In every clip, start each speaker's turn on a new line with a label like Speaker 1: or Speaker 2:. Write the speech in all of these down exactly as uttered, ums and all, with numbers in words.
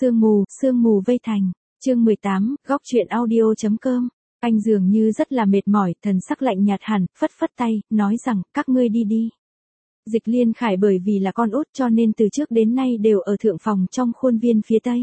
Speaker 1: Sương mù, sương mù vây thành. Chương mười tám, góc truyện audio chấm com. Anh dường như rất là mệt mỏi, thần sắc lạnh nhạt hẳn, phất phất tay, nói rằng, các ngươi đi đi. Dịch Liên Khải bởi vì là con út cho nên từ trước đến nay đều ở thượng phòng trong khuôn viên phía tây.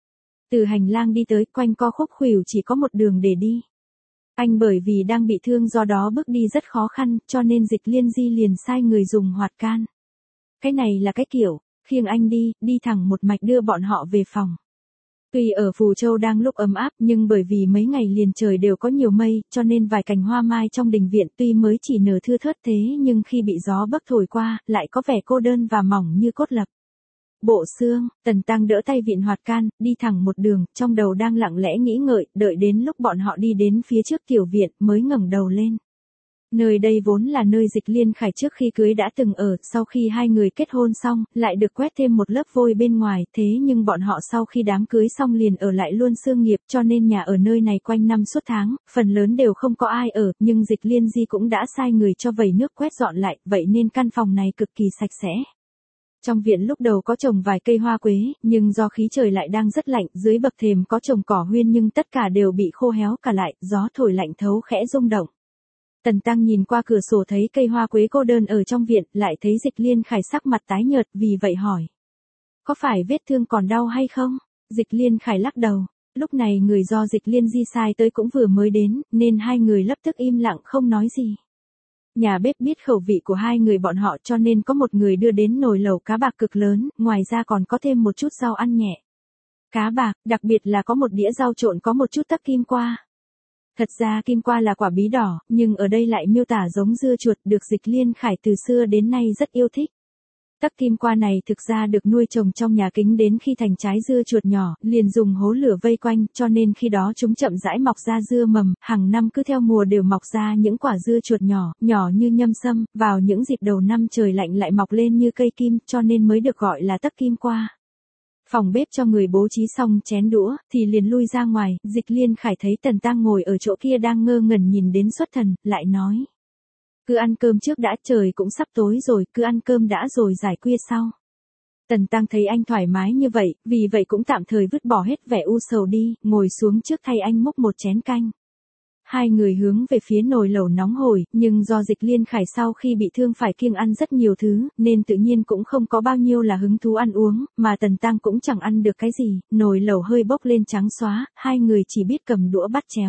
Speaker 1: Từ hành lang đi tới, quanh co khúc khuỷu chỉ có một đường để đi. Anh bởi vì đang bị thương do đó bước đi rất khó khăn, cho nên Dịch Liên Di liền sai người dùng hoạt can. Cái này là cái kiểu, khiêng anh đi, đi thẳng một mạch đưa bọn họ về phòng. Tuy ở Phù Châu đang lúc ấm áp nhưng bởi vì mấy ngày liền trời đều có nhiều mây, cho nên vài cành hoa mai trong đình viện tuy mới chỉ nở thưa thớt thế nhưng khi bị gió bấc thổi qua, lại có vẻ cô đơn và mỏng như cốt lập. Bộ xương, Tần Tăng đỡ tay vịn hoạt can, đi thẳng một đường, trong đầu đang lặng lẽ nghĩ ngợi, đợi đến lúc bọn họ đi đến phía trước tiểu viện mới ngẩng đầu lên. Nơi đây vốn là nơi Dịch Liên Khải trước khi cưới đã từng ở, sau khi hai người kết hôn xong, lại được quét thêm một lớp vôi bên ngoài, thế nhưng bọn họ sau khi đám cưới xong liền ở lại luôn xương nghiệp, cho nên nhà ở nơi này quanh năm suốt tháng, phần lớn đều không có ai ở, nhưng Dịch Liên Di cũng đã sai người cho vẩy nước quét dọn lại, vậy nên căn phòng này cực kỳ sạch sẽ. Trong viện lúc đầu có trồng vài cây hoa quế, nhưng do khí trời lại đang rất lạnh, dưới bậc thềm có trồng cỏ huyên nhưng tất cả đều bị khô héo cả lại, gió thổi lạnh thấu khẽ rung động. Tần Tăng nhìn qua cửa sổ thấy cây hoa quế cô đơn ở trong viện, lại thấy Dịch Liên Khải sắc mặt tái nhợt, vì vậy hỏi. Có phải vết thương còn đau hay không? Dịch Liên Khải lắc đầu. Lúc này người do Dịch Liên Di sai tới cũng vừa mới đến, nên hai người lập tức im lặng không nói gì. Nhà bếp biết khẩu vị của hai người bọn họ cho nên có một người đưa đến nồi lẩu cá bạc cực lớn, ngoài ra còn có thêm một chút rau ăn nhẹ. Cá bạc, đặc biệt là có một đĩa rau trộn có một chút tắc kim qua. Thật ra kim qua là quả bí đỏ, nhưng ở đây lại miêu tả giống dưa chuột được Dịch Liên Khải từ xưa đến nay rất yêu thích. Tắc kim qua này thực ra được nuôi trồng trong nhà kính đến khi thành trái dưa chuột nhỏ, liền dùng hố lửa vây quanh, cho nên khi đó chúng chậm rãi mọc ra dưa mầm, hàng năm cứ theo mùa đều mọc ra những quả dưa chuột nhỏ, nhỏ như nhâm sâm, vào những dịp đầu năm trời lạnh lại mọc lên như cây kim, cho nên mới được gọi là tắc kim qua. Phòng bếp cho người bố trí xong chén đũa, thì liền lui ra ngoài, Dịch Liên Khải thấy Tần Tăng ngồi ở chỗ kia đang ngơ ngẩn nhìn đến xuất thần, lại nói. Cứ ăn cơm trước đã, trời cũng sắp tối rồi, cứ ăn cơm đã rồi giải khuya sau. Tần Tăng thấy anh thoải mái như vậy, vì vậy cũng tạm thời vứt bỏ hết vẻ u sầu đi, ngồi xuống trước thay anh múc một chén canh. Hai người hướng về phía nồi lẩu nóng hổi, nhưng do Dịch Liên Khải sau khi bị thương phải kiêng ăn rất nhiều thứ, nên tự nhiên cũng không có bao nhiêu là hứng thú ăn uống, mà Tần Tăng cũng chẳng ăn được cái gì, nồi lẩu hơi bốc lên trắng xóa, hai người chỉ biết cầm đũa bắt chéo.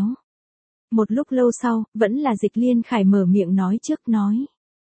Speaker 1: Một lúc lâu sau, vẫn là Dịch Liên Khải mở miệng nói trước nói.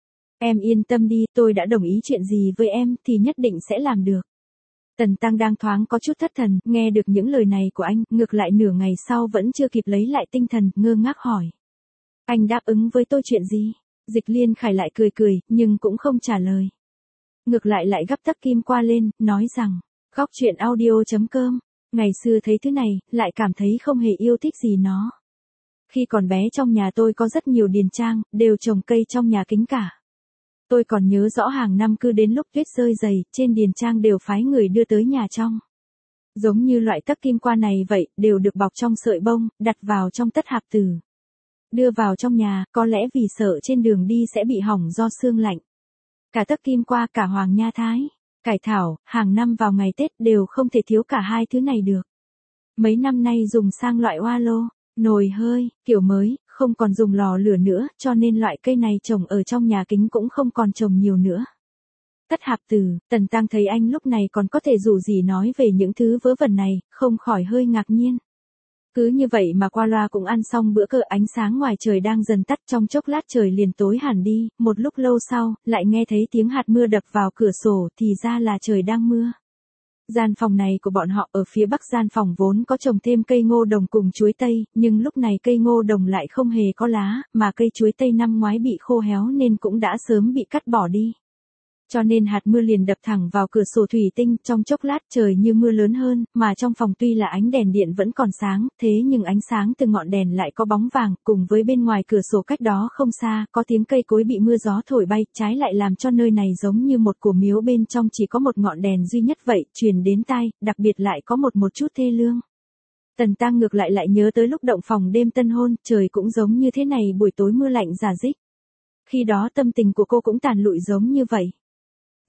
Speaker 1: Em yên tâm đi, tôi đã đồng ý chuyện gì với em thì nhất định sẽ làm được. Tần Tăng đang thoáng có chút thất thần, nghe được những lời này của anh, ngược lại nửa ngày sau vẫn chưa kịp lấy lại tinh thần, ngơ ngác hỏi. Anh đáp ứng với tôi chuyện gì? Dịch Liên Khải lại cười cười, nhưng cũng không trả lời. Ngược lại lại gắp tắc kim qua lên, nói rằng, góc truyện audio chấm com, ngày xưa thấy thứ này, lại cảm thấy không hề yêu thích gì nó. Khi còn bé trong nhà tôi có rất nhiều điền trang, đều trồng cây trong nhà kính cả. Tôi còn nhớ rõ hàng năm cứ đến lúc tuyết rơi dày, trên điền trang đều phái người đưa tới nhà trong. Giống như loại tắc kim qua này vậy, đều được bọc trong sợi bông, đặt vào trong tất hạp tử. Đưa vào trong nhà, có lẽ vì sợ trên đường đi sẽ bị hỏng do sương lạnh. Cả tắc kim qua, cả hoàng nha thái, cải thảo, hàng năm vào ngày Tết đều không thể thiếu cả hai thứ này được. Mấy năm nay dùng sang loại hoa lô, nồi hơi, kiểu mới, không còn dùng lò lửa nữa, cho nên loại cây này trồng ở trong nhà kính cũng không còn trồng nhiều nữa. Tất hạp tử, Tần Tăng thấy anh lúc này còn có thể rủ gì nói về những thứ vớ vẩn này, không khỏi hơi ngạc nhiên. Cứ như vậy mà qua loa cũng ăn xong bữa cơm, ánh sáng ngoài trời đang dần tắt, trong chốc lát trời liền tối hẳn đi, một lúc lâu sau, lại nghe thấy tiếng hạt mưa đập vào cửa sổ, thì ra là trời đang mưa. Gian phòng này của bọn họ ở phía bắc gian phòng vốn có trồng thêm cây ngô đồng cùng chuối tây, nhưng lúc này cây ngô đồng lại không hề có lá, mà cây chuối tây năm ngoái bị khô héo nên cũng đã sớm bị cắt bỏ đi. Cho nên hạt mưa liền đập thẳng vào cửa sổ thủy tinh, trong chốc lát trời như mưa lớn hơn, mà trong phòng tuy là ánh đèn điện vẫn còn sáng, thế nhưng ánh sáng từ ngọn đèn lại có bóng vàng, cùng với bên ngoài cửa sổ cách đó không xa, có tiếng cây cối bị mưa gió thổi bay, trái lại làm cho nơi này giống như một cổ miếu bên trong chỉ có một ngọn đèn duy nhất vậy, truyền đến tai, đặc biệt lại có một một chút thê lương. Tần Tăng ngược lại lại nhớ tới lúc động phòng đêm tân hôn, trời cũng giống như thế này, buổi tối mưa lạnh rả rích. Khi đó tâm tình của cô cũng tàn lụi giống như vậy.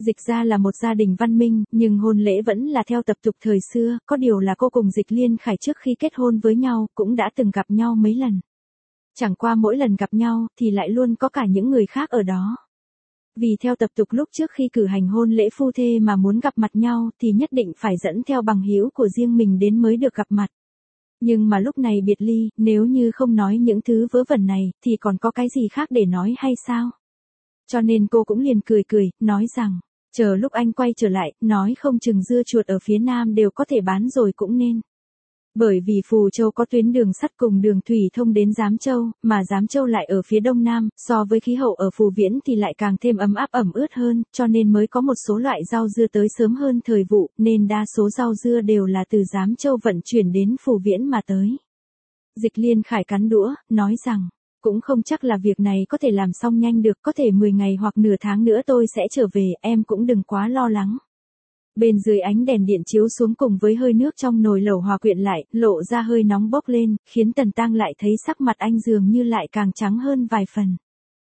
Speaker 1: Dịch gia là một gia đình văn minh, nhưng hôn lễ vẫn là theo tập tục thời xưa, có điều là cô cùng Dịch Liên Khải trước khi kết hôn với nhau, cũng đã từng gặp nhau mấy lần. Chẳng qua mỗi lần gặp nhau, thì lại luôn có cả những người khác ở đó. Vì theo tập tục lúc trước khi cử hành hôn lễ phu thê mà muốn gặp mặt nhau thì nhất định phải dẫn theo bằng hữu của riêng mình đến mới được gặp mặt. Nhưng mà lúc này biệt ly, nếu như không nói những thứ vớ vẩn này, thì còn có cái gì khác để nói hay sao? Cho nên cô cũng liền cười cười, nói rằng, chờ lúc anh quay trở lại, nói không chừng dưa chuột ở phía Nam đều có thể bán rồi cũng nên. Bởi vì Phù Châu có tuyến đường sắt cùng đường thủy thông đến Giám Châu, mà Giám Châu lại ở phía đông nam, so với khí hậu ở Phù Viễn thì lại càng thêm ấm áp ẩm ướt hơn, cho nên mới có một số loại rau dưa tới sớm hơn thời vụ, nên đa số rau dưa đều là từ Giám Châu vận chuyển đến Phù Viễn mà tới. Dịch Liên Khải cắn đũa, nói rằng, cũng không chắc là việc này có thể làm xong nhanh được, có thể mười ngày hoặc nửa tháng nữa tôi sẽ trở về, em cũng đừng quá lo lắng. Bên dưới ánh đèn điện chiếu xuống cùng với hơi nước trong nồi lẩu hòa quyện lại, lộ ra hơi nóng bốc lên, khiến Tần Tăng lại thấy sắc mặt anh dường như lại càng trắng hơn vài phần.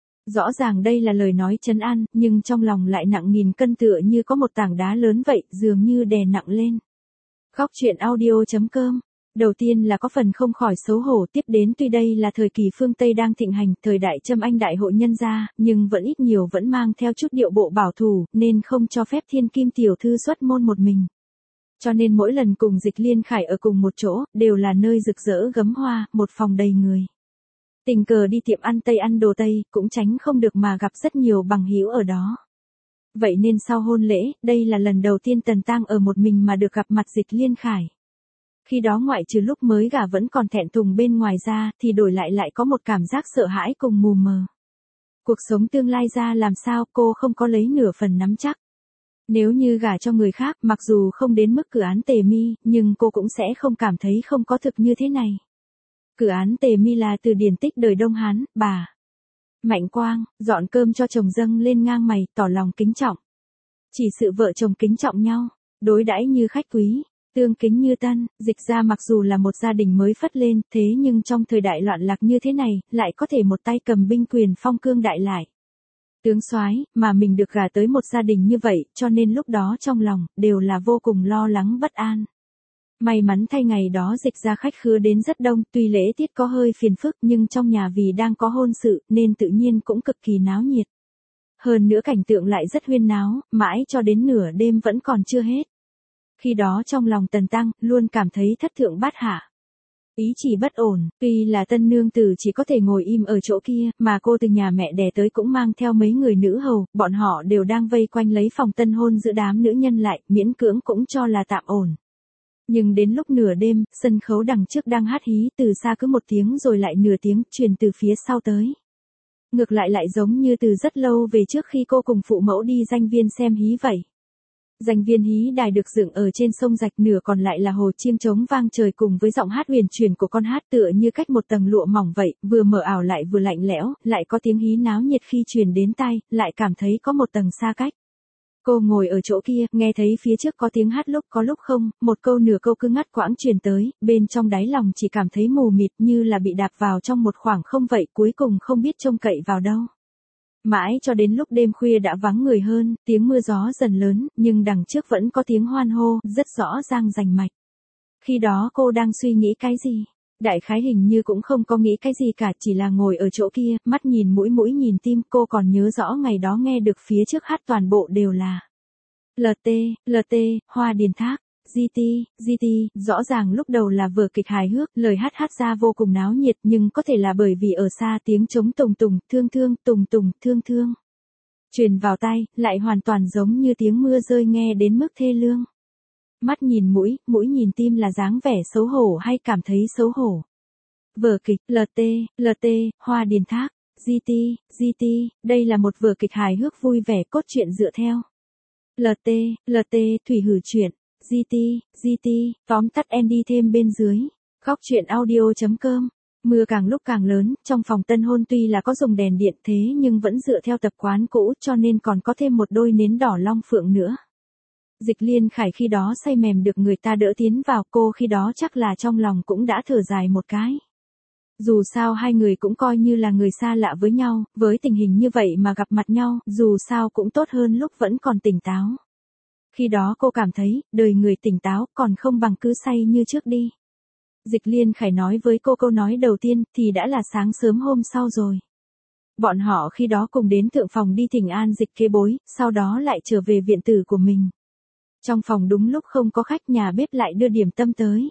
Speaker 1: Rõ ràng đây là lời nói trấn an, nhưng trong lòng lại nặng nghìn cân tựa như có một tảng đá lớn vậy, dường như đè nặng lên. Góc truyện audio chấm com. Đầu tiên là có phần không khỏi xấu hổ, tiếp đến tuy đây là thời kỳ phương Tây đang thịnh hành, thời đại Trâm Anh đại hội nhân gia, nhưng vẫn ít nhiều vẫn mang theo chút điệu bộ bảo thủ, nên không cho phép thiên kim tiểu thư xuất môn một mình. Cho nên mỗi lần cùng Dịch Liên Khải ở cùng một chỗ, đều là nơi rực rỡ gấm hoa, một phòng đầy người. Tình cờ đi tiệm ăn Tây ăn đồ Tây, cũng tránh không được mà gặp rất nhiều bằng hữu ở đó. Vậy nên sau hôn lễ, đây là lần đầu tiên Tần Tăng ở một mình mà được gặp mặt Dịch Liên Khải. Khi đó ngoại trừ lúc mới gả vẫn còn thẹn thùng bên ngoài ra, thì đổi lại lại có một cảm giác sợ hãi cùng mù mờ. Cuộc sống tương lai ra làm sao cô không có lấy nửa phần nắm chắc. Nếu như gả cho người khác, mặc dù không đến mức cử án tề mi, nhưng cô cũng sẽ không cảm thấy không có thực như thế này. Cử án tề mi là từ điển tích đời Đông Hán, bà Mạnh Quang, dọn cơm cho chồng dâng lên ngang mày, tỏ lòng kính trọng. Chỉ sự vợ chồng kính trọng nhau, đối đãi như khách quý. Tương kính như tân, Dịch gia mặc dù là một gia đình mới phất lên, thế nhưng trong thời đại loạn lạc như thế này, lại có thể một tay cầm binh quyền phong cương đại lại. Tướng soái, mà mình được gả tới một gia đình như vậy, cho nên lúc đó trong lòng, đều là vô cùng lo lắng bất an. May mắn thay ngày đó Dịch gia khách khứa đến rất đông, tuy lễ tiết có hơi phiền phức nhưng trong nhà vì đang có hôn sự, nên tự nhiên cũng cực kỳ náo nhiệt. Hơn nữa cảnh tượng lại rất huyên náo, mãi cho đến nửa đêm vẫn còn chưa hết. Khi đó trong lòng Tần Tăng, luôn cảm thấy thất thượng bát hạ. Ý chỉ bất ổn, tuy là tân nương tử chỉ có thể ngồi im ở chỗ kia, mà cô từ nhà mẹ đẻ tới cũng mang theo mấy người nữ hầu, bọn họ đều đang vây quanh lấy phòng tân hôn giữ đám nữ nhân lại, miễn cưỡng cũng cho là tạm ổn. Nhưng đến lúc nửa đêm, sân khấu đằng trước đang hát hí, từ xa cứ một tiếng rồi lại nửa tiếng, truyền từ phía sau tới. Ngược lại lại giống như từ rất lâu về trước khi cô cùng phụ mẫu đi danh viên xem hí vậy. Danh viên hí đài được dựng ở trên sông rạch, nửa còn lại là hồ chiêng trống vang trời cùng với giọng hát huyền truyền của con hát tựa như cách một tầng lụa mỏng vậy, vừa mờ ảo lại vừa lạnh lẽo, lại có tiếng hí náo nhiệt khi truyền đến tai, lại cảm thấy có một tầng xa cách. Cô ngồi ở chỗ kia, nghe thấy phía trước có tiếng hát lúc có lúc không, một câu nửa câu cứ ngắt quãng truyền tới, bên trong đáy lòng chỉ cảm thấy mù mịt như là bị đạp vào trong một khoảng không vậy, cuối cùng không biết trông cậy vào đâu. Mãi cho đến lúc đêm khuya đã vắng người hơn, tiếng mưa gió dần lớn, nhưng đằng trước vẫn có tiếng hoan hô, rất rõ ràng rành mạch. Khi đó cô đang suy nghĩ cái gì? Đại khái hình như cũng không có nghĩ cái gì cả, chỉ là ngồi ở chỗ kia, mắt nhìn mũi mũi nhìn tim. Cô còn nhớ rõ ngày đó nghe được phía trước hát toàn bộ đều là lờ tê, lờ tê, Hoa Điền Thác, giê tê, giê tê, rõ ràng lúc đầu là vở kịch hài hước, lời hát hát ra vô cùng náo nhiệt, nhưng có thể là bởi vì ở xa tiếng trống tùng tùng, thương thương, tùng tùng, thương thương. Truyền vào tai, lại hoàn toàn giống như tiếng mưa rơi nghe đến mức thê lương. Mắt nhìn mũi, mũi nhìn tim là dáng vẻ xấu hổ hay cảm thấy xấu hổ. Vở kịch, lờ tê, lờ tê, Hoa Điền Thác, giê tê, giê tê, đây là một vở kịch hài hước vui vẻ, cốt truyện dựa theo lờ tê, lờ tê, Thủy Hử truyện. giê tê, giê tê, tóm tắt Andy thêm bên dưới. Góc truyện audio chấm com. Mưa càng lúc càng lớn, trong phòng tân hôn tuy là có dùng đèn điện thế nhưng vẫn dựa theo tập quán cũ, cho nên còn có thêm một đôi nến đỏ long phượng nữa. Dịch Liên Khải khi đó say mềm được người ta đỡ tiến vào, cô khi đó chắc là trong lòng cũng đã thở dài một cái. Dù sao hai người cũng coi như là người xa lạ với nhau, với tình hình như vậy mà gặp mặt nhau, dù sao cũng tốt hơn lúc vẫn còn tỉnh táo. Khi đó cô cảm thấy, đời người tỉnh táo còn không bằng cứ say như trước đi. Dịch Liên Khải nói với cô câu nói đầu tiên thì đã là sáng sớm hôm sau rồi. Bọn họ khi đó cùng đến thượng phòng đi thỉnh an Dịch kế bối, sau đó lại trở về viện tử của mình. Trong phòng đúng lúc không có khách, nhà bếp lại đưa điểm tâm tới.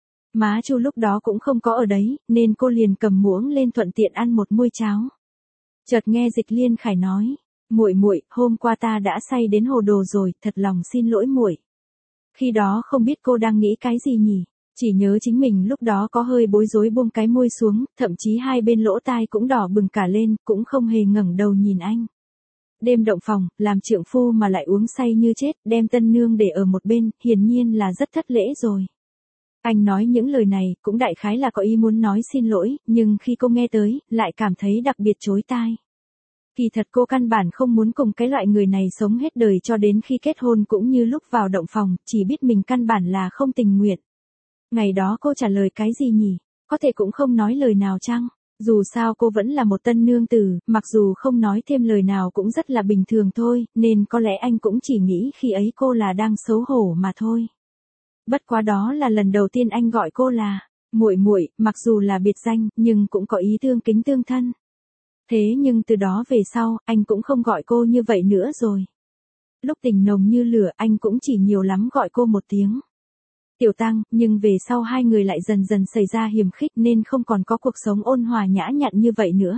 Speaker 1: Má Chu lúc đó cũng không có ở đấy, nên cô liền cầm muỗng lên thuận tiện ăn một muôi cháo. Chợt nghe Dịch Liên Khải nói, muội muội, hôm qua ta đã say đến hồ đồ rồi, thật lòng xin lỗi muội. Khi đó không biết cô đang nghĩ cái gì nhỉ, chỉ nhớ chính mình lúc đó có hơi bối rối buông cái môi xuống, thậm chí hai bên lỗ tai cũng đỏ bừng cả lên, cũng không hề ngẩng đầu nhìn anh. Đêm động phòng, làm trượng phu mà lại uống say như chết, đem tân nương để ở một bên, hiển nhiên là rất thất lễ rồi. Anh nói những lời này, cũng đại khái là có ý muốn nói xin lỗi, nhưng khi cô nghe tới, lại cảm thấy đặc biệt chối tai. Kỳ thật cô căn bản không muốn cùng cái loại người này sống hết đời cho đến khi kết hôn cũng như lúc vào động phòng, chỉ biết mình căn bản là không tình nguyện. Ngày đó cô trả lời cái gì nhỉ? Có thể cũng không nói lời nào chăng? Dù sao cô vẫn là một tân nương tử, mặc dù không nói thêm lời nào cũng rất là bình thường thôi, nên có lẽ anh cũng chỉ nghĩ khi ấy cô là đang xấu hổ mà thôi. Bất quá đó là lần đầu tiên anh gọi cô là muội muội, mặc dù là biệt danh, nhưng cũng có ý thương kính tương thân. Thế nhưng từ đó về sau, anh cũng không gọi cô như vậy nữa rồi. Lúc tình nồng như lửa, anh cũng chỉ nhiều lắm gọi cô một tiếng Tiểu Tăng, nhưng về sau hai người lại dần dần xảy ra hiềm khích nên không còn có cuộc sống ôn hòa nhã nhặn như vậy nữa.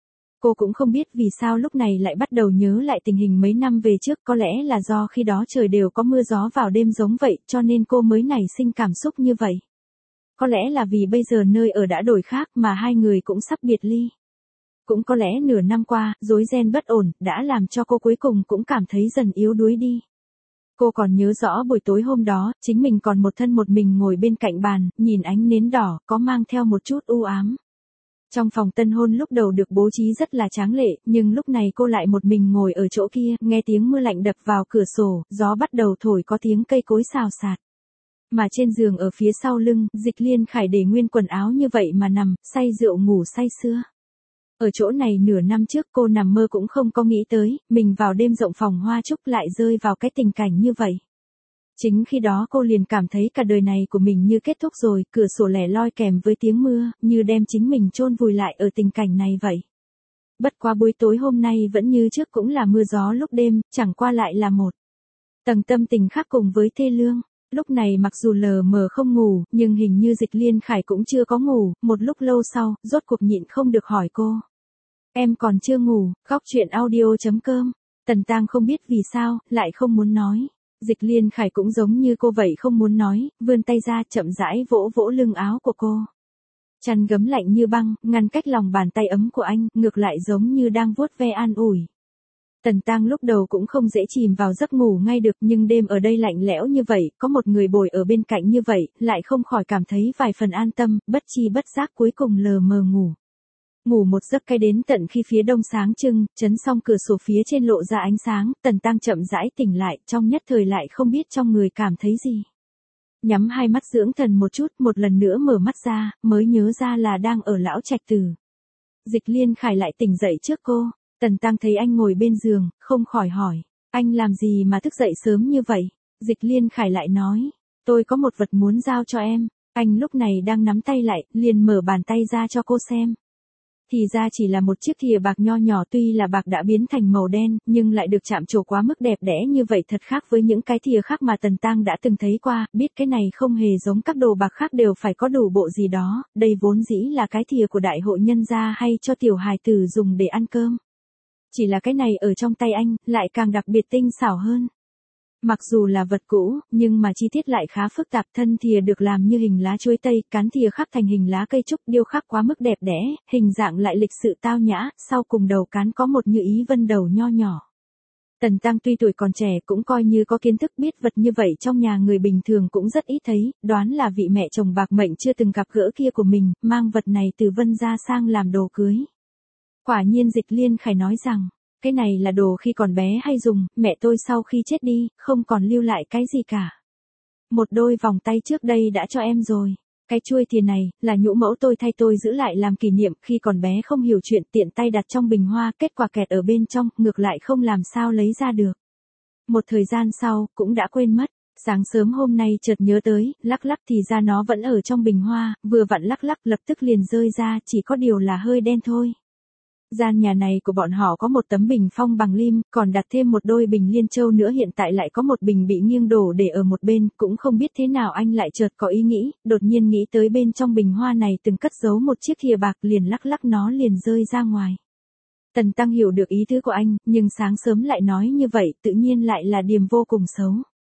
Speaker 1: Cô cũng không biết vì sao lúc này lại bắt đầu nhớ lại tình hình mấy năm về trước, có lẽ là do khi đó trời đều có mưa gió vào đêm giống vậy, cho nên cô mới nảy sinh cảm xúc như vậy. Có lẽ là vì bây giờ nơi ở đã đổi khác mà hai người cũng sắp biệt ly. Cũng có lẽ nửa năm qua, rối ren bất ổn, đã làm cho cô cuối cùng cũng cảm thấy dần yếu đuối đi. Cô còn nhớ rõ buổi tối hôm đó, chính mình còn một thân một mình ngồi bên cạnh bàn, nhìn ánh nến đỏ, có mang theo một chút u ám. Trong phòng tân hôn lúc đầu được bố trí rất là tráng lệ, nhưng lúc này cô lại một mình ngồi ở chỗ kia, nghe tiếng mưa lạnh đập vào cửa sổ, gió bắt đầu thổi có tiếng cây cối xào xạc. Mà trên giường ở phía sau lưng, Dịch Liên Khải để nguyên quần áo như vậy mà nằm, say rượu ngủ say sưa. Ở chỗ này nửa năm trước cô nằm mơ cũng không có nghĩ tới, mình vào đêm rộng phòng hoa trúc lại rơi vào cái tình cảnh như vậy. Chính khi đó cô liền cảm thấy cả đời này của mình như kết thúc rồi, cửa sổ lẻ loi kèm với tiếng mưa, như đem chính mình chôn vùi lại ở tình cảnh này vậy. Bất quá buổi tối hôm nay vẫn như trước cũng là mưa gió lúc đêm, chẳng qua lại là một tầng tâm tình khác cùng với thê lương. Lúc này mặc dù lờ mờ không ngủ, nhưng hình như Dịch Liên Khải cũng chưa có ngủ, một lúc lâu sau, rốt cuộc nhịn không được hỏi cô. Em còn chưa ngủ, góc chuyện audio chấm com. Tần Tang không biết vì sao, lại không muốn nói. Dịch Liên Khải cũng giống như cô vậy không muốn nói, vươn tay ra chậm rãi vỗ vỗ lưng áo của cô. Chăn gấm lạnh như băng, ngăn cách lòng bàn tay ấm của anh, ngược lại giống như đang vuốt ve an ủi. Tần Tang lúc đầu cũng không dễ chìm vào giấc ngủ ngay được, nhưng đêm ở đây lạnh lẽo như vậy, có một người bồi ở bên cạnh như vậy, lại không khỏi cảm thấy vài phần an tâm, bất chi bất giác cuối cùng lờ mờ ngủ. Ngủ một giấc cái đến tận khi phía đông sáng trưng, chấn xong cửa sổ phía trên lộ ra ánh sáng, Tần Tang chậm rãi tỉnh lại, trong nhất thời lại không biết trong người cảm thấy gì. Nhắm hai mắt dưỡng thần một chút, một lần nữa mở mắt ra, mới nhớ ra là đang ở lão trạch tử. Dịch Liên Khải lại tỉnh dậy trước cô. Tần Tăng thấy anh ngồi bên giường, không khỏi hỏi, anh làm gì mà thức dậy sớm như vậy? Dịch Liên Khải lại nói, tôi có một vật muốn giao cho em. Anh lúc này đang nắm tay lại, liền mở bàn tay ra cho cô xem. Thì ra chỉ là một chiếc thìa bạc nho nhỏ, tuy là bạc đã biến thành màu đen, nhưng lại được chạm trổ quá mức đẹp đẽ như vậy, thật khác với những cái thìa khác mà Tần Tăng đã từng thấy qua, biết cái này không hề giống các đồ bạc khác, đều phải có đủ bộ gì đó, đây vốn dĩ là cái thìa của đại hội nhân gia hay cho tiểu hài tử dùng để ăn cơm. Chỉ là cái này ở trong tay anh, lại càng đặc biệt tinh xảo hơn. Mặc dù là vật cũ, nhưng mà chi tiết lại khá phức tạp, thân thìa được làm như hình lá chuối tây, cán thìa khắc thành hình lá cây trúc, điêu khắc quá mức đẹp đẽ, hình dạng lại lịch sự tao nhã, sau cùng đầu cán có một như ý vân đầu nho nhỏ. Tần Tăng tuy tuổi còn trẻ cũng coi như có kiến thức, biết vật như vậy trong nhà người bình thường cũng rất ít thấy, đoán là vị mẹ chồng bạc mệnh chưa từng gặp gỡ kia của mình, mang vật này từ Vân gia sang làm đồ cưới. Quả nhiên Dịch Liên Khải nói rằng, cái này là đồ khi còn bé hay dùng, mẹ tôi sau khi chết đi, không còn lưu lại cái gì cả. Một đôi vòng tay trước đây đã cho em rồi. Cái chuôi thìa này, là nhũ mẫu tôi thay tôi giữ lại làm kỷ niệm, khi còn bé không hiểu chuyện tiện tay đặt trong bình hoa, kết quả kẹt ở bên trong, ngược lại không làm sao lấy ra được. Một thời gian sau, cũng đã quên mất. Sáng sớm hôm nay chợt nhớ tới, lắc lắc thì ra nó vẫn ở trong bình hoa, vừa vặn lắc lắc lập tức liền rơi ra, chỉ có điều là hơi đen thôi. Gian nhà này của bọn họ có một tấm bình phong bằng lim, còn đặt thêm một đôi bình liên châu nữa, hiện tại lại có một bình bị nghiêng đổ để ở một bên, cũng không biết thế nào anh lại chợt có ý nghĩ, đột nhiên nghĩ tới bên trong bình hoa này từng cất giấu một chiếc thìa bạc, liền lắc lắc nó liền rơi ra ngoài. Tần Tăng hiểu được ý tứ của anh, nhưng sáng sớm lại nói như vậy, tự nhiên lại là điểm vô cùng xấu.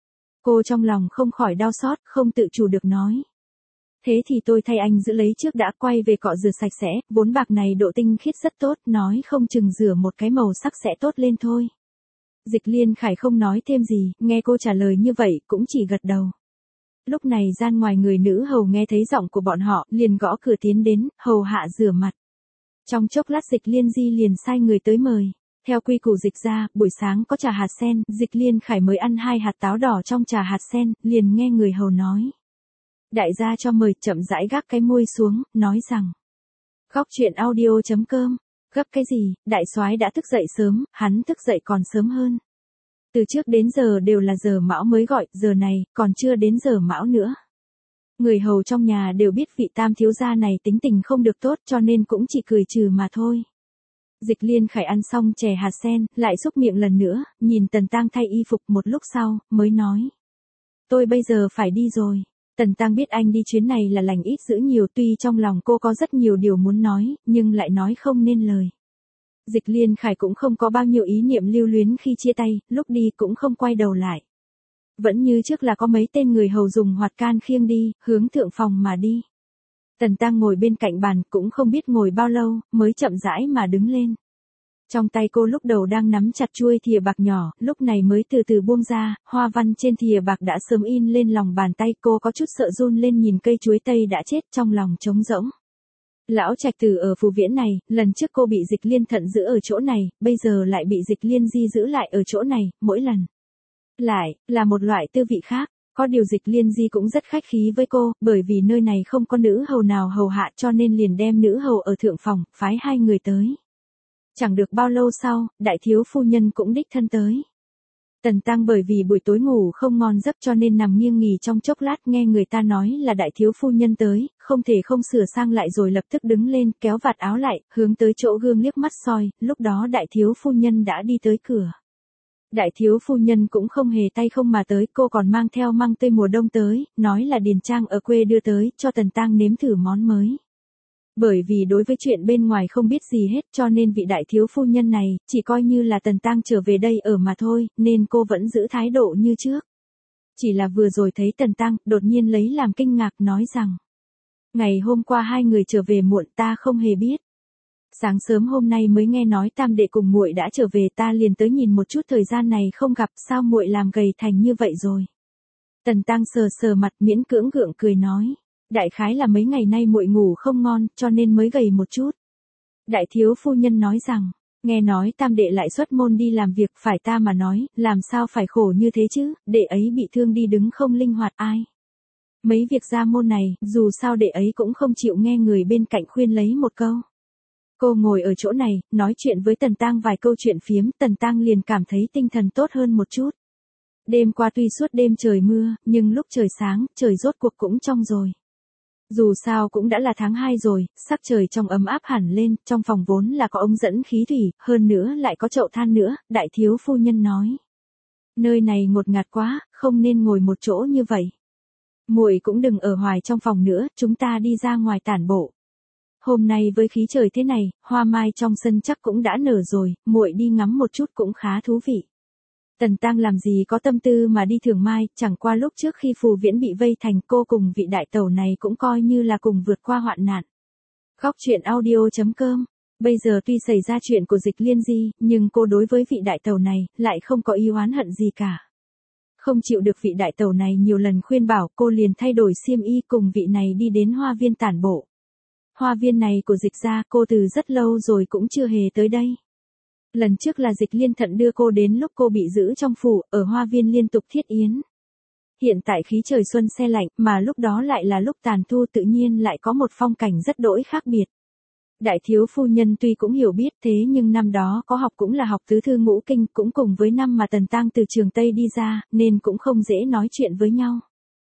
Speaker 1: Cô trong lòng không khỏi đau xót, không tự chủ được nói. Thế thì tôi thay anh giữ lấy trước đã, quay về cọ rửa sạch sẽ, vốn bạc này độ tinh khiết rất tốt, nói không chừng rửa một cái màu sắc sẽ tốt lên thôi. Dịch Liên Khải không nói thêm gì, nghe cô trả lời như vậy, cũng chỉ gật đầu. Lúc này gian ngoài người nữ hầu nghe thấy giọng của bọn họ, liền gõ cửa tiến đến, hầu hạ rửa mặt. Trong chốc lát Dịch Liên Di liền sai người tới mời. Theo quy củ Dịch ra, buổi sáng có trà hạt sen, Dịch Liên Khải mới ăn hai hạt táo đỏ trong trà hạt sen, liền nghe người hầu nói. Đại gia cho mời, chậm rãi gác cái môi xuống, nói rằng. Góc chuyện audio chấm com, gấp cái gì, đại soái đã thức dậy sớm, hắn thức dậy còn sớm hơn. Từ trước đến giờ đều là giờ mão mới gọi, giờ này, còn chưa đến giờ mão nữa. Người hầu trong nhà đều biết vị tam thiếu gia này tính tình không được tốt, cho nên cũng chỉ cười trừ mà thôi. Dịch Liên Khải ăn xong chè hạt sen, lại xúc miệng lần nữa, nhìn Tần Tăng thay y phục một lúc sau, mới nói. Tôi bây giờ phải đi rồi. Tần Tăng biết anh đi chuyến này là lành ít dữ nhiều, tuy trong lòng cô có rất nhiều điều muốn nói, nhưng lại nói không nên lời. Dịch Liên Khải cũng không có bao nhiêu ý niệm lưu luyến khi chia tay, lúc đi cũng không quay đầu lại. Vẫn như trước là có mấy tên người hầu dùng hoạt can khiêng đi, hướng thượng phòng mà đi. Tần Tăng ngồi bên cạnh bàn, cũng không biết ngồi bao lâu, mới chậm rãi mà đứng lên. Trong tay cô lúc đầu đang nắm chặt chuôi thìa bạc nhỏ, lúc này mới từ từ buông ra, hoa văn trên thìa bạc đã sớm in lên lòng bàn tay, cô có chút sợ run lên nhìn cây chuối tây đã chết, trong lòng trống rỗng. Lão Trạch Tử ở Phù Viễn này, lần trước cô bị Dịch Liên Thận giữ ở chỗ này, bây giờ lại bị Dịch Liên Di giữ lại ở chỗ này, mỗi lần. Lại, là một loại tư vị khác. Có điều Dịch Liên Di cũng rất khách khí với cô, bởi vì nơi này không có nữ hầu nào hầu hạ cho nên liền đem nữ hầu ở thượng phòng, phái hai người tới. Chẳng được bao lâu sau, đại thiếu phu nhân cũng đích thân tới. Tần Tăng bởi vì buổi tối ngủ không ngon giấc cho nên nằm nghiêng nghỉ trong chốc lát, nghe người ta nói là đại thiếu phu nhân tới, không thể không sửa sang lại rồi lập tức đứng lên, kéo vạt áo lại, hướng tới chỗ gương liếc mắt soi, lúc đó đại thiếu phu nhân đã đi tới cửa. Đại thiếu phu nhân cũng không hề tay không mà tới, cô còn mang theo măng tươi mùa đông tới, nói là Điền Trang ở quê đưa tới, cho Tần Tăng nếm thử món mới. Bởi vì đối với chuyện bên ngoài không biết gì hết cho nên vị đại thiếu phu nhân này, chỉ coi như là Tần Tăng trở về đây ở mà thôi, nên cô vẫn giữ thái độ như trước. Chỉ là vừa rồi thấy Tần Tăng, đột nhiên lấy làm kinh ngạc nói rằng. Ngày hôm qua hai người trở về muộn, ta không hề biết. Sáng sớm hôm nay mới nghe nói tam đệ cùng muội đã trở về, ta liền tới nhìn một chút, thời gian này không gặp, sao muội làm gầy thành như vậy rồi. Tần Tăng sờ sờ mặt, miễn cưỡng gượng cười nói. Đại khái là mấy ngày nay muội ngủ không ngon, cho nên mới gầy một chút. Đại thiếu phu nhân nói rằng, nghe nói tam đệ lại xuất môn đi làm việc, phải ta mà nói, làm sao phải khổ như thế chứ, đệ ấy bị thương đi đứng không linh hoạt ai. Mấy việc gia môn này, dù sao đệ ấy cũng không chịu nghe người bên cạnh khuyên lấy một câu. Cô ngồi ở chỗ này, nói chuyện với Tần Tăng vài câu chuyện phiếm, Tần Tăng liền cảm thấy tinh thần tốt hơn một chút. Đêm qua tuy suốt đêm trời mưa, nhưng lúc trời sáng, trời rốt cuộc cũng trong rồi. Dù sao cũng đã là tháng hai rồi, sắc trời trong ấm áp hẳn lên, trong phòng vốn là có ống dẫn khí thủy, hơn nữa lại có chậu than nữa, đại thiếu phu nhân nói. Nơi này ngột ngạt quá, không nên ngồi một chỗ như vậy. Muội cũng đừng ở hoài trong phòng nữa, chúng ta đi ra ngoài tản bộ. Hôm nay với khí trời thế này, hoa mai trong sân chắc cũng đã nở rồi, muội đi ngắm một chút cũng khá thú vị. Tần Tăng làm gì có tâm tư mà đi thưởng mai, chẳng qua lúc trước khi Phù Viễn bị vây thành, cô cùng vị đại tẩu này cũng coi như là cùng vượt qua hoạn nạn. Góc chuyện audio chấm com. Bây giờ tuy xảy ra chuyện của Dịch Liên Di, nhưng cô đối với vị đại tẩu này, lại không có ý oán hận gì cả. Không chịu được vị đại tẩu này nhiều lần khuyên bảo, cô liền thay đổi xiêm y cùng vị này đi đến hoa viên tản bộ. Hoa viên này của Dịch gia, cô từ rất lâu rồi cũng chưa hề tới đây. Lần trước là Dịch Liên Thận đưa cô đến lúc cô bị giữ trong phủ, ở hoa viên liên tục thiết yến. Hiện tại khí trời xuân se lạnh, mà lúc đó lại là lúc tàn thu, tự nhiên lại có một phong cảnh rất đỗi khác biệt. Đại thiếu phu nhân tuy cũng hiểu biết thế nhưng năm đó có học cũng là học tứ thư ngũ kinh, cũng cùng với năm mà Tần Tang từ trường Tây đi ra, nên cũng không dễ nói chuyện với nhau.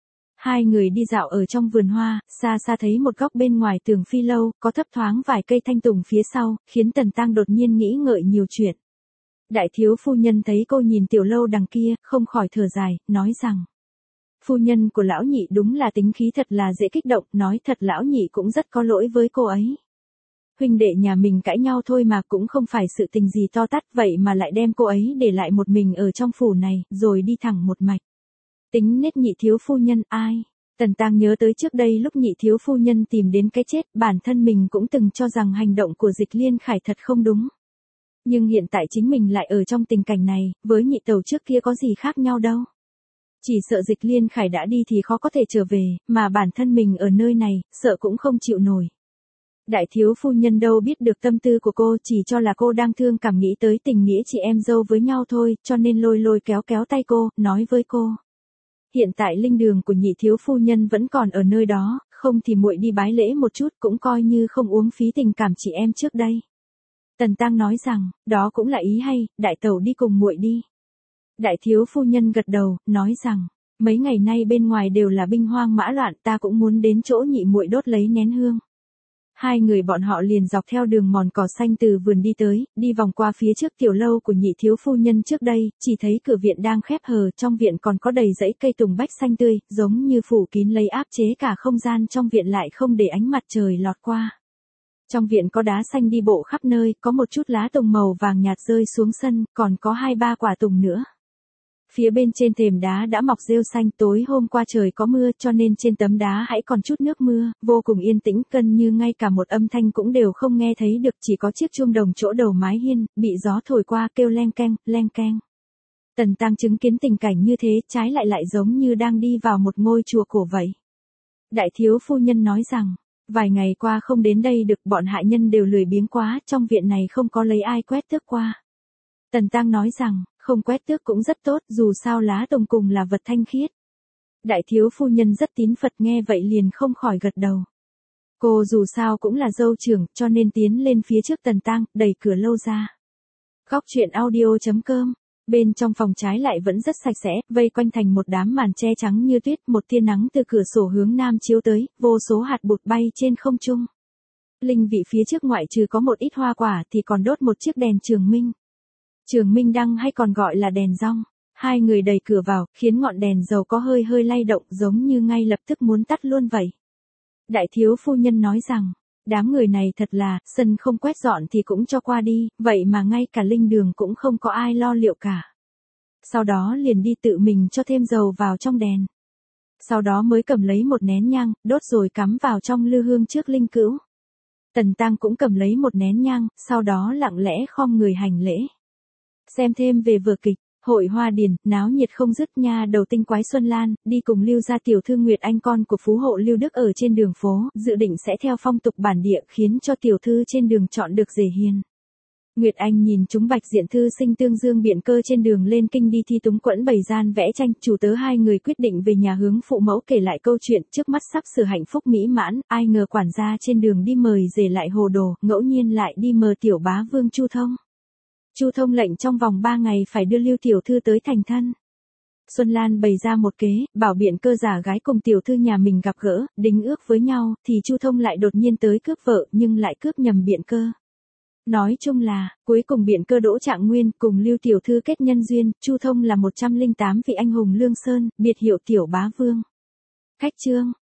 Speaker 1: Hai người đi dạo ở trong vườn hoa, xa xa thấy một góc bên ngoài tường phi lâu, có thấp thoáng vài cây thanh tùng phía sau, khiến Tần Tang đột nhiên nghĩ ngợi nhiều chuyện. Đại thiếu phu nhân thấy cô nhìn tiểu lâu đằng kia, không khỏi thở dài, nói rằng: phu nhân của lão nhị đúng là tính khí thật là dễ kích động, nói thật lão nhị cũng rất có lỗi với cô ấy. Huynh đệ nhà mình cãi nhau thôi mà, cũng không phải sự tình gì to tát, vậy mà lại đem cô ấy để lại một mình ở trong phủ này, rồi đi thẳng một mạch. Tính nết nhị thiếu phu nhân ai? Tần Tang nhớ tới trước đây lúc nhị thiếu phu nhân tìm đến cái chết, bản thân mình cũng từng cho rằng hành động của Dịch Liên Khải thật không đúng. Nhưng hiện tại chính mình lại ở trong tình cảnh này, với nhị tẩu trước kia có gì khác nhau đâu. Chỉ sợ Dịch Liên Khải đã đi thì khó có thể trở về, mà bản thân mình ở nơi này, sợ cũng không chịu nổi. Đại thiếu phu nhân đâu biết được tâm tư của cô, chỉ cho là cô đang thương cảm nghĩ tới tình nghĩa chị em dâu với nhau thôi, cho nên lôi lôi kéo kéo tay cô, nói với cô: hiện tại linh đường của nhị thiếu phu nhân vẫn còn ở nơi đó, không thì muội đi bái lễ một chút cũng coi như không uống phí tình cảm chị em trước đây. Tần Tang nói rằng, đó cũng là ý hay, đại tẩu đi cùng muội đi. Đại thiếu phu nhân gật đầu, nói rằng, mấy ngày nay bên ngoài đều là binh hoang mã loạn, ta cũng muốn đến chỗ nhị muội đốt lấy nén hương. Hai người bọn họ liền dọc theo đường mòn cỏ xanh từ vườn đi tới, đi vòng qua phía trước tiểu lâu của nhị thiếu phu nhân trước đây, chỉ thấy cửa viện đang khép hờ, trong viện còn có đầy rẫy cây tùng bách xanh tươi, giống như phủ kín lấy áp chế cả không gian trong viện lại không để ánh mặt trời lọt qua. Trong viện có đá xanh đi bộ khắp nơi, có một chút lá tùng màu vàng nhạt rơi xuống sân, còn có hai ba quả tùng nữa. Phía bên trên thềm đá đã mọc rêu xanh, tối hôm qua trời có mưa cho nên trên tấm đá hãy còn chút nước mưa, vô cùng yên tĩnh, gần như ngay cả một âm thanh cũng đều không nghe thấy được, chỉ có chiếc chuông đồng chỗ đầu mái hiên, bị gió thổi qua kêu leng keng, leng keng. Tần Tang chứng kiến tình cảnh như thế, trái lại lại giống như đang đi vào một ngôi chùa cổ vậy. Đại thiếu phu nhân nói rằng, vài ngày qua không đến đây được, bọn hạ nhân đều lười biếng quá, trong viện này không có lấy ai quét tước qua. Tần Tang nói rằng, không quét tước cũng rất tốt, dù sao lá tùng cùng là vật thanh khiết. Đại thiếu phu nhân rất tín Phật, nghe vậy liền không khỏi gật đầu. Cô dù sao cũng là dâu trưởng, cho nên tiến lên phía trước Tần Tang, đẩy cửa lâu ra. Góc truyện audio chấm com. Bên trong phòng trái lại vẫn rất sạch sẽ, vây quanh thành một đám màn che trắng như tuyết, một tia nắng từ cửa sổ hướng nam chiếu tới, vô số hạt bụt bay trên không trung. Linh vị phía trước ngoại trừ có một ít hoa quả thì còn đốt một chiếc đèn trường minh. Trường minh đăng hay còn gọi là đèn rong. Hai người đẩy cửa vào, khiến ngọn đèn dầu có hơi hơi lay động, giống như ngay lập tức muốn tắt luôn vậy. Đại thiếu phu nhân nói rằng, đám người này thật là, sân không quét dọn thì cũng cho qua đi, vậy mà ngay cả linh đường cũng không có ai lo liệu cả. Sau đó liền đi tự mình cho thêm dầu vào trong đèn. Sau đó mới cầm lấy một nén nhang, đốt rồi cắm vào trong lư hương trước linh cữu. Tần Tang cũng cầm lấy một nén nhang, sau đó lặng lẽ khom người hành lễ. Xem thêm về vở kịch, Hội Hoa Điền, náo nhiệt không dứt, nha đầu tinh quái Xuân Lan, đi cùng Lưu gia tiểu thư Nguyệt Anh con của phú hộ Lưu Đức ở trên đường phố, dự định sẽ theo phong tục bản địa khiến cho tiểu thư trên đường chọn được rể hiền. Nguyệt Anh nhìn chúng bạch diện thư sinh tương dương biện cơ trên đường lên kinh đi thi túng quẫn bày gian vẽ tranh, chủ tớ hai người quyết định về nhà hướng phụ mẫu kể lại câu chuyện, trước mắt sắp sửa hạnh phúc mỹ mãn, ai ngờ quản gia trên đường đi mời rể lại hồ đồ, ngẫu nhiên lại đi mời tiểu bá vương Chu Thông. Chu Thông lệnh trong vòng ba ngày phải đưa Lưu tiểu thư tới thành thân. Xuân Lan bày ra một kế, bảo biện cơ giả gái cùng tiểu thư nhà mình gặp gỡ, đính ước với nhau, thì Chu Thông lại đột nhiên tới cướp vợ, nhưng lại cướp nhầm biện cơ. Nói chung là, cuối cùng biện cơ Đỗ Trạng Nguyên cùng Lưu tiểu thư kết nhân duyên, Chu Thông là một trăm linh tám vị anh hùng Lương Sơn, biệt hiệu tiểu bá vương. Khách chương.